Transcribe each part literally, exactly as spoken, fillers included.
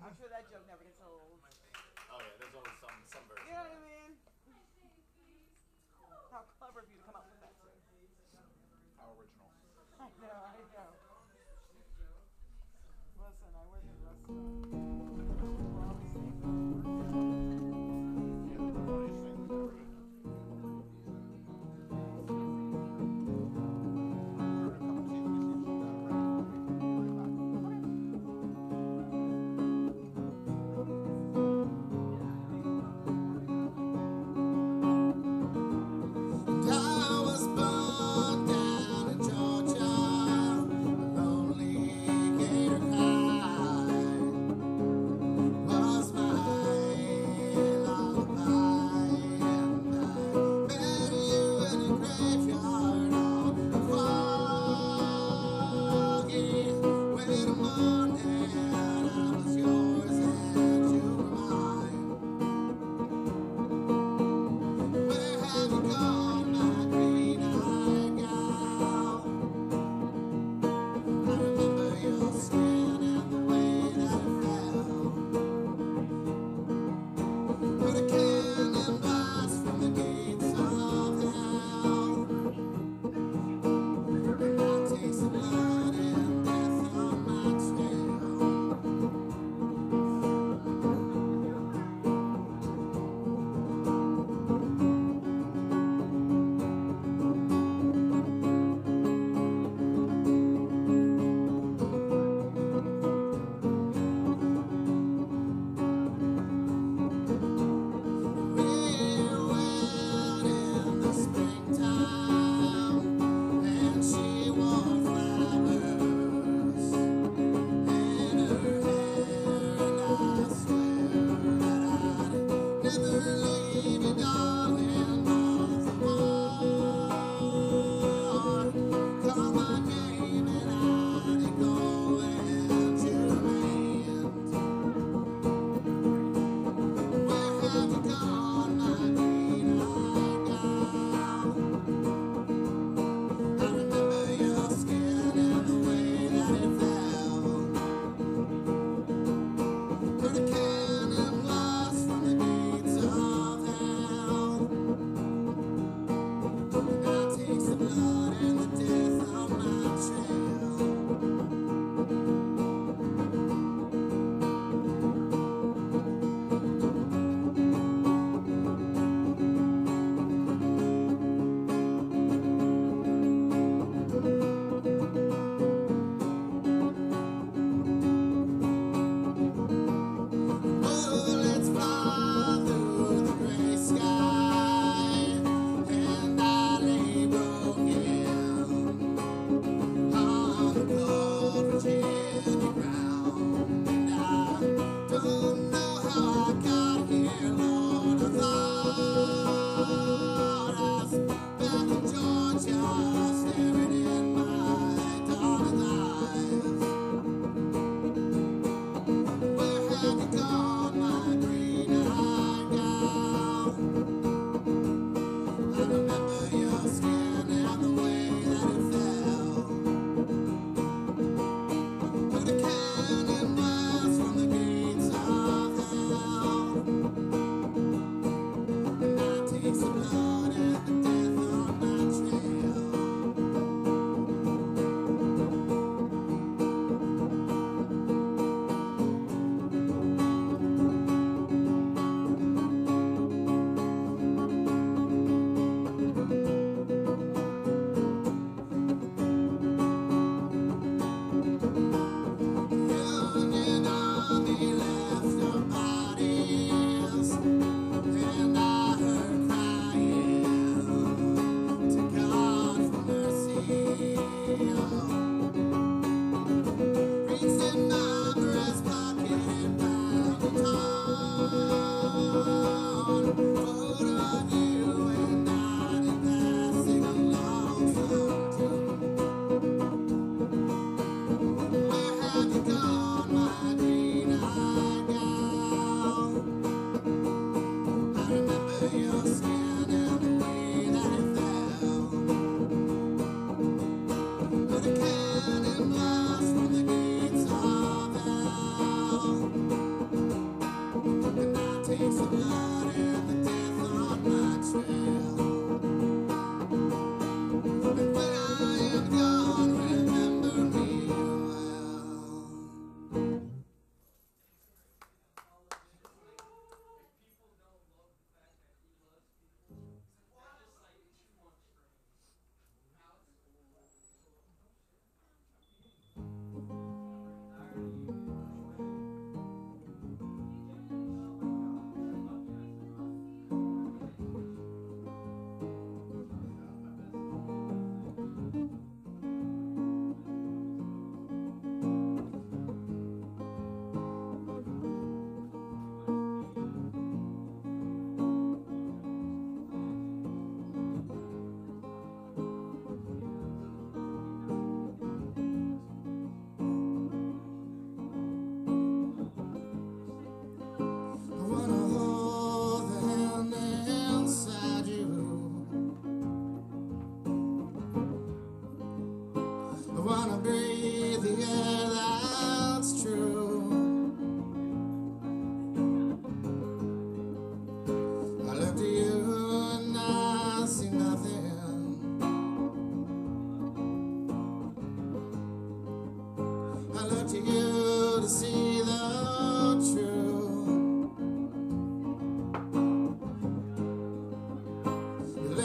I'm sure that joke never gets old. Oh yeah, there's always some some version. You know what I mean? How clever of you to come up with that too. How original. I know, I know. Listen, I wish it was. And I heard crying.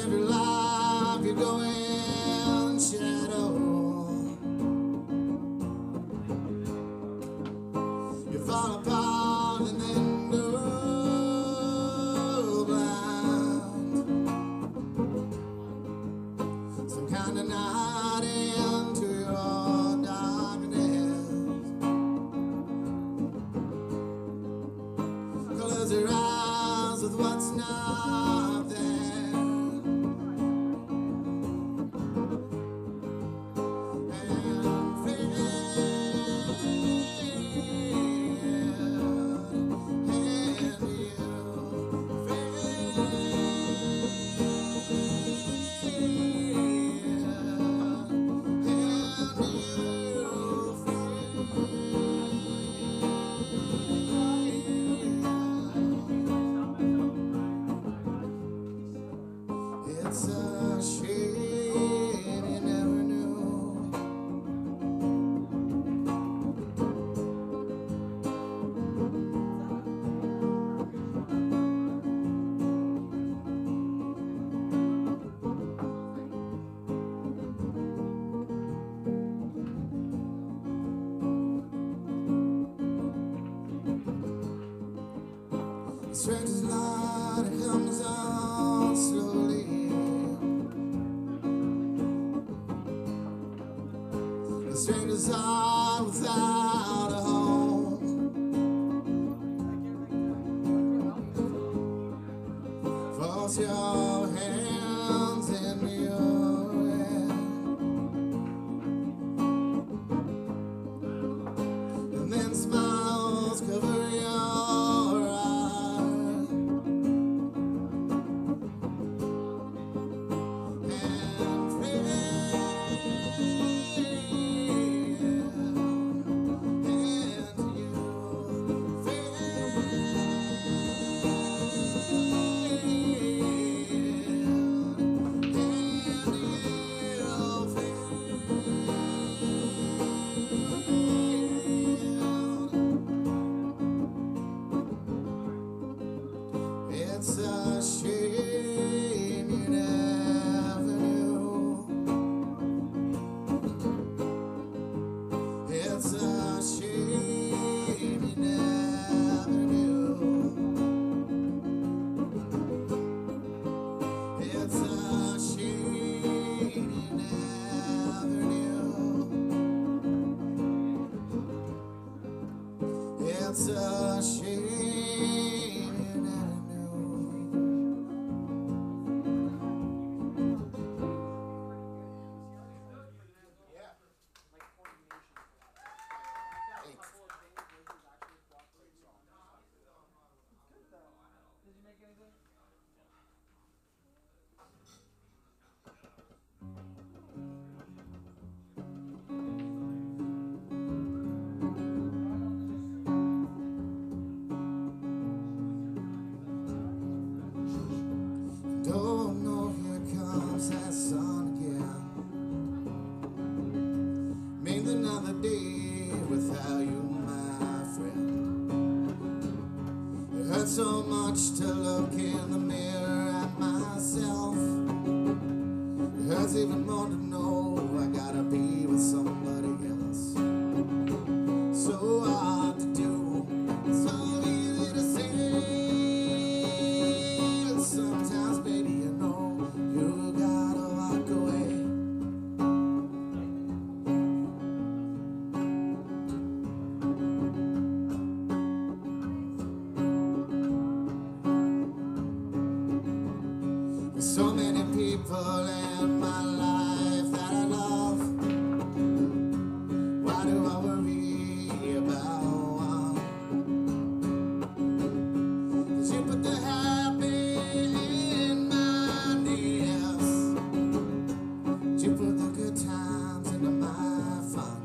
spend your life, you go in shadow. You fall apart and then go blind. Some kind of night into your darkness. Close your eyes with what's not there. It's a shame you never knew. The stranger's light comes on slowly. The stranger's heart without a home. Force your hands in your hand, and then smiles cover your eyes. And it's a shame you never knew. It's a shame you never knew. It's a shame you never knew. It's a shame you never knew. Yeah. Like coordination. Eight. Good though. Did you make anything? Don't know, here comes that sun again. Made another day without you, my friend. It hurts so much to look in the mirror at myself. It hurts even more to know I gotta be with somebody else. So hard to do, so easy to say. Sometimes, baby, you know you gotta walk away. There's so many people in my life that I love. Why do I worry about one? 'Cause you put the happy in my yes. You put the good times into my fun.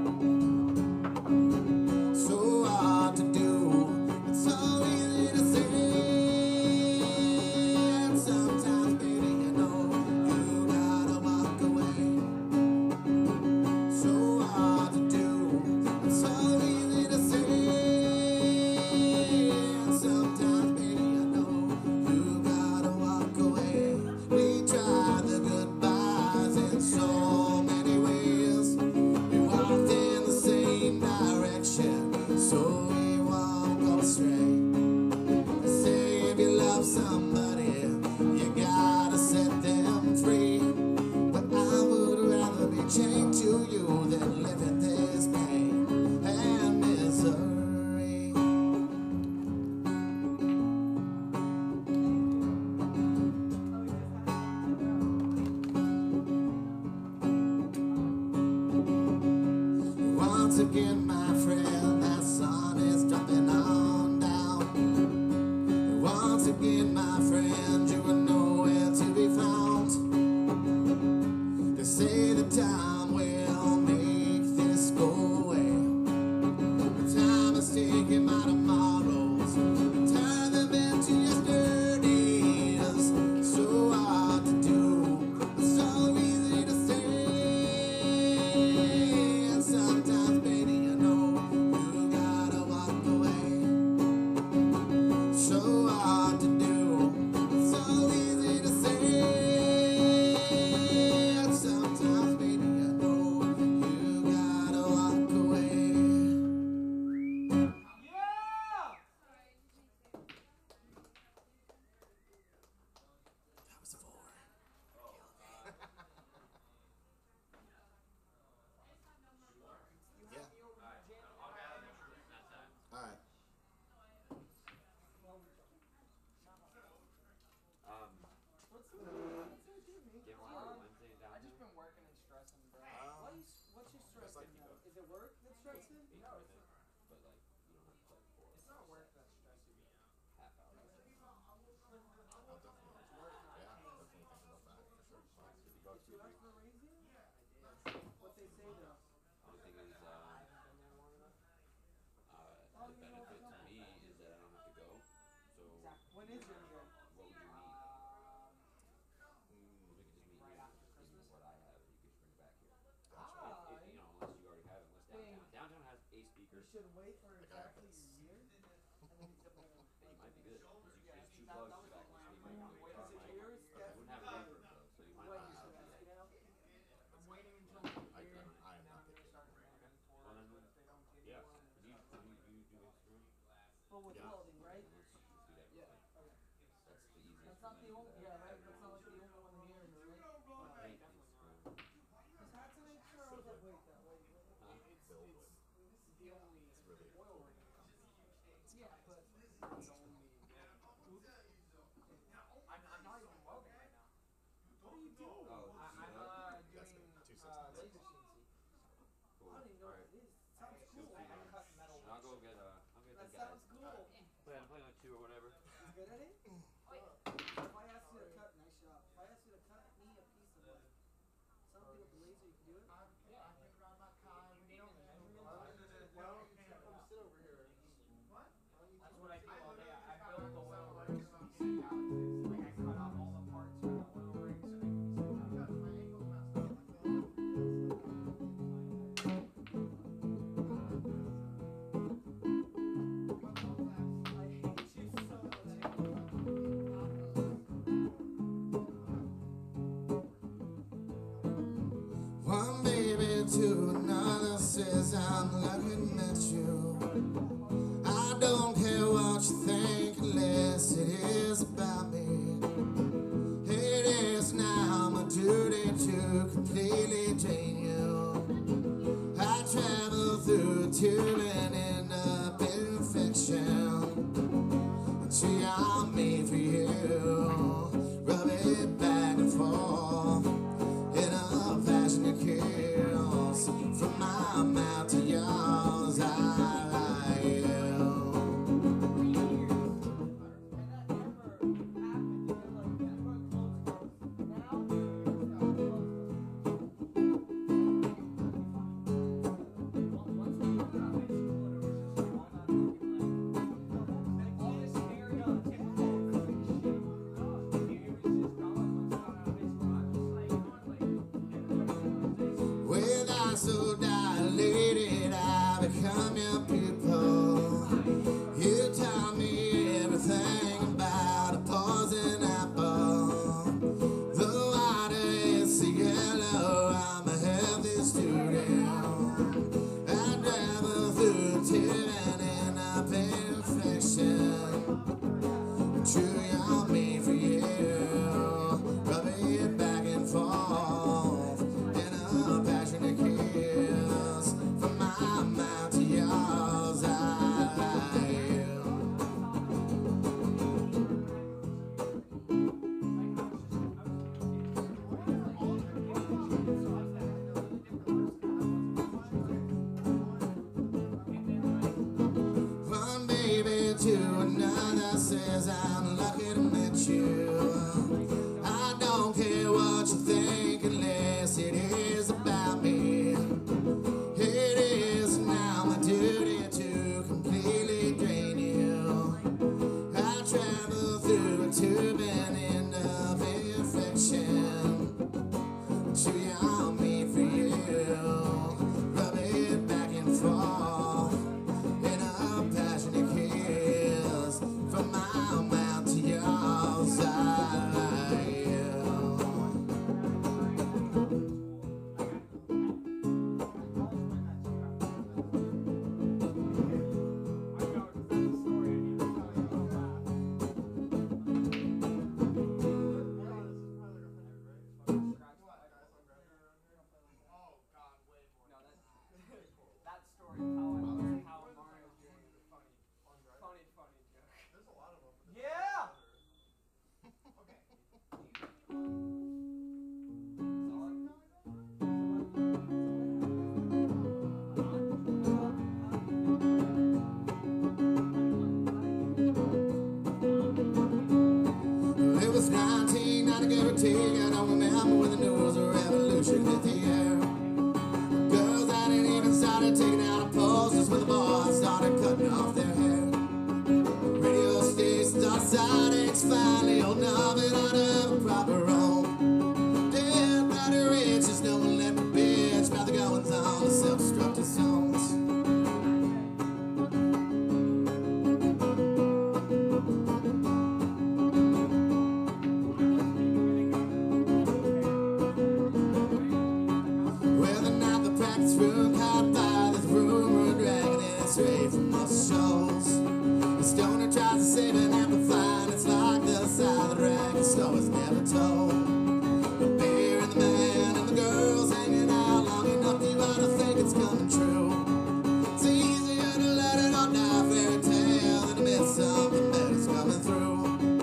So hard to do, it's so easy to say. And sometimes, baby, you know you gotta walk away. So hard to do, Once again, my friend, that sun is dropping on down. Once again, my friend, you are nowhere to be found. They say the time will make this go away. The time is taking my tomorrows, turn them into yesterdays. So hard to do, so easy to say. And sometimes, baby, you know you gotta walk away. So hard to do, so easy to say. And sometimes, baby, you know you gotta walk away. Yeah! That was a four. Yeah. All right. Um, What's the get one on Wednesday down I just here. been working and stressing, bro. Um, Why you, what's your stress like in you though? both. Is it work that's stressing? Eight No, with it's it, but like you don't have to play for It's not work that's stressing me out. half hour. I'll definitely, yeah, definitely think about that for sure. Did you go Did you through? ask for a raise yet? What they say though? Only thing is, uh, I haven't been there long enough. uh, the benefit to me is that I don't have to go. So Exactly. When is your year? what would you need? Um, We could just meet right here. after Just give me Christmas. what I have, and you can just bring it back here. Ah, If, you know, unless you already have it, unless Thing. downtown. Downtown has a you speaker. should wait for Like I have exactly this. a year, and then you can bring And you might be good. Cause you, Yeah, there's two that- plugs that in was the back. like So you my- might Wait, want is to it mic. yours? You wouldn't have a reverb though, so you might When not you have should to ask, be you like, know? I'm waiting until I, the I, year, I am and then not I'm gonna picking. start planning for Well, it. then- If they don't take yeah. one, I'm Do you, gonna start do you, planning. do you do instrument? But with Yeah. welding, right? Let's just do that real Yeah. quick. Okay. That's the easiest. That's for not me the to do only. that. Yeah, right. That's not like the only one here, right? Uh, I hate definitely these not. screws. Cause hats and H R was like, wait, that wait, wait. Huh? It's Filled it's with- this is the only really oil rig company. Yeah, but it's not the only. Oops. I'm, I'm not even welding right now. What are you doing? Oh, I, I'm you know? uh, That's doing me. Two uh, systems. laser C N C. Cool. I don't even know Alright. what it is. Sounds Go cool. figure. I'm cutting metal. And I'll go get uh, I'll get That the guys. sounds cool. Play, I'm playing with two or whatever. He's good at it? Uh, if I asked you to cut, nice shot. If I asked you to cut me a piece of like something with the laser, you can do it? Yeah, I can grab my car. We You know don't the measurements? Well, Why don't you come sit over here? What? That's what I do all day. I I build the oil literally rigs just from got out of this. Like I cut off all the parts for the oil rigs so they can be sent out. Because my ankle's messed up. I hate you so much. One baby to another says I'm looking at you. I don't care what you think unless it is about me. It is now my duty to completely drain you. I travel through a tube and end up in fiction. And see, I'm made for you. Rub it back and forth in a passion that kills. From my mouth to yours, I cause I'm lucky to meet you. I don't care what you think unless it is about me. It is now my duty to completely drain you. I travel through a tube and end up in fiction. To you, me for you. Rub it back and forth in a passionate kiss from my mouth to yours. I like you. Oh god, way more. No, that that story of how I learned how Mario's doing is a funny, funny, funny joke. There's a lot of them. But Yeah. okay. It was nineteen ninety, give or take. I don't remember when the news of revolution hit the air. Girls hadn't even started taking out posters when the boys started cutting off their hair. Radio stations are sidings finally holding up and out of a proper home. Dead by the riches, no one left a bitch about the goings on the self-destructive songs. Well, the night the practice room caught fire, there's a rumor dragging it straight from us shows. The stoner tries to save and amplify, and it's like the side of the record store is never told. The beer and the man and the girls hanging out long enough, you ought to think it's coming true. It's easier to let it all die, fairy tale, than to miss something better's coming through.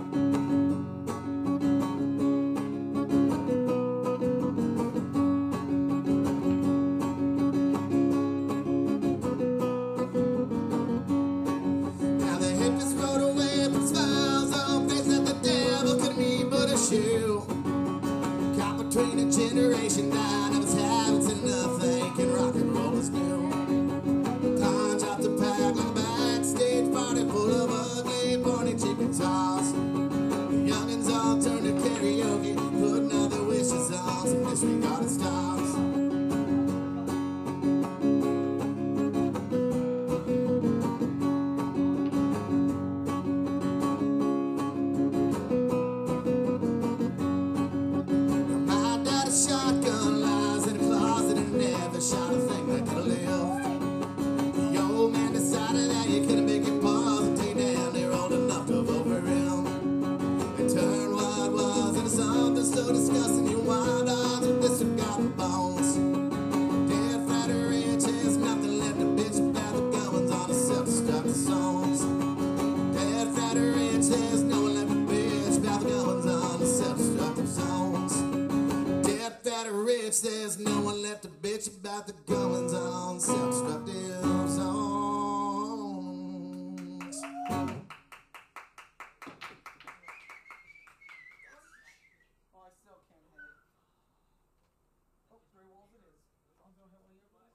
Now the hippies rode away from smiles on faces that the devil couldn't mean but a shoe. Caught between a generation dying of its habits and nothing can rock and roll is new. Punch out the pack like a backstage party full of ugly, pointy cheap guitars. The youngins all turn to karaoke, putting all their wishes on some disregarded stars. My daddy shotgun lies in a closet and never shot a thing that could live. The old man decided that you couldn't make it positive, damn, they're old enough to vote for him. And turn what was into something so disgusting, you wind on with disregarded bones. Dead, fat, or rich, there's nothing left to bitch about the goings on the self-destructive songs. Dead, fat, or rich, there's no one left to bitch about the goings on the self-destructive zones. Dead, fat, or rich, there's no one left to bitch about the goings on self-destructive zones. Oh, I still can't hit it. Oh, three walls it is. I'll go hit one of your guys.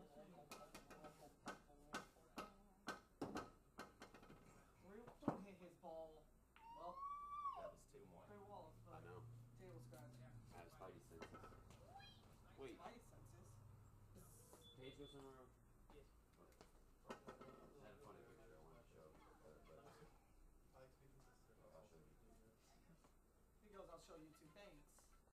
Three, don't hit his ball. Well, That was two more. three walls, I but know. table scratch. I have spidey senses. Wait, Spidey senses. Paige go somewhere else? I had a funny picture I wanted to show, but, but I like to be consistent. I'll show you. He goes, I'll show you too.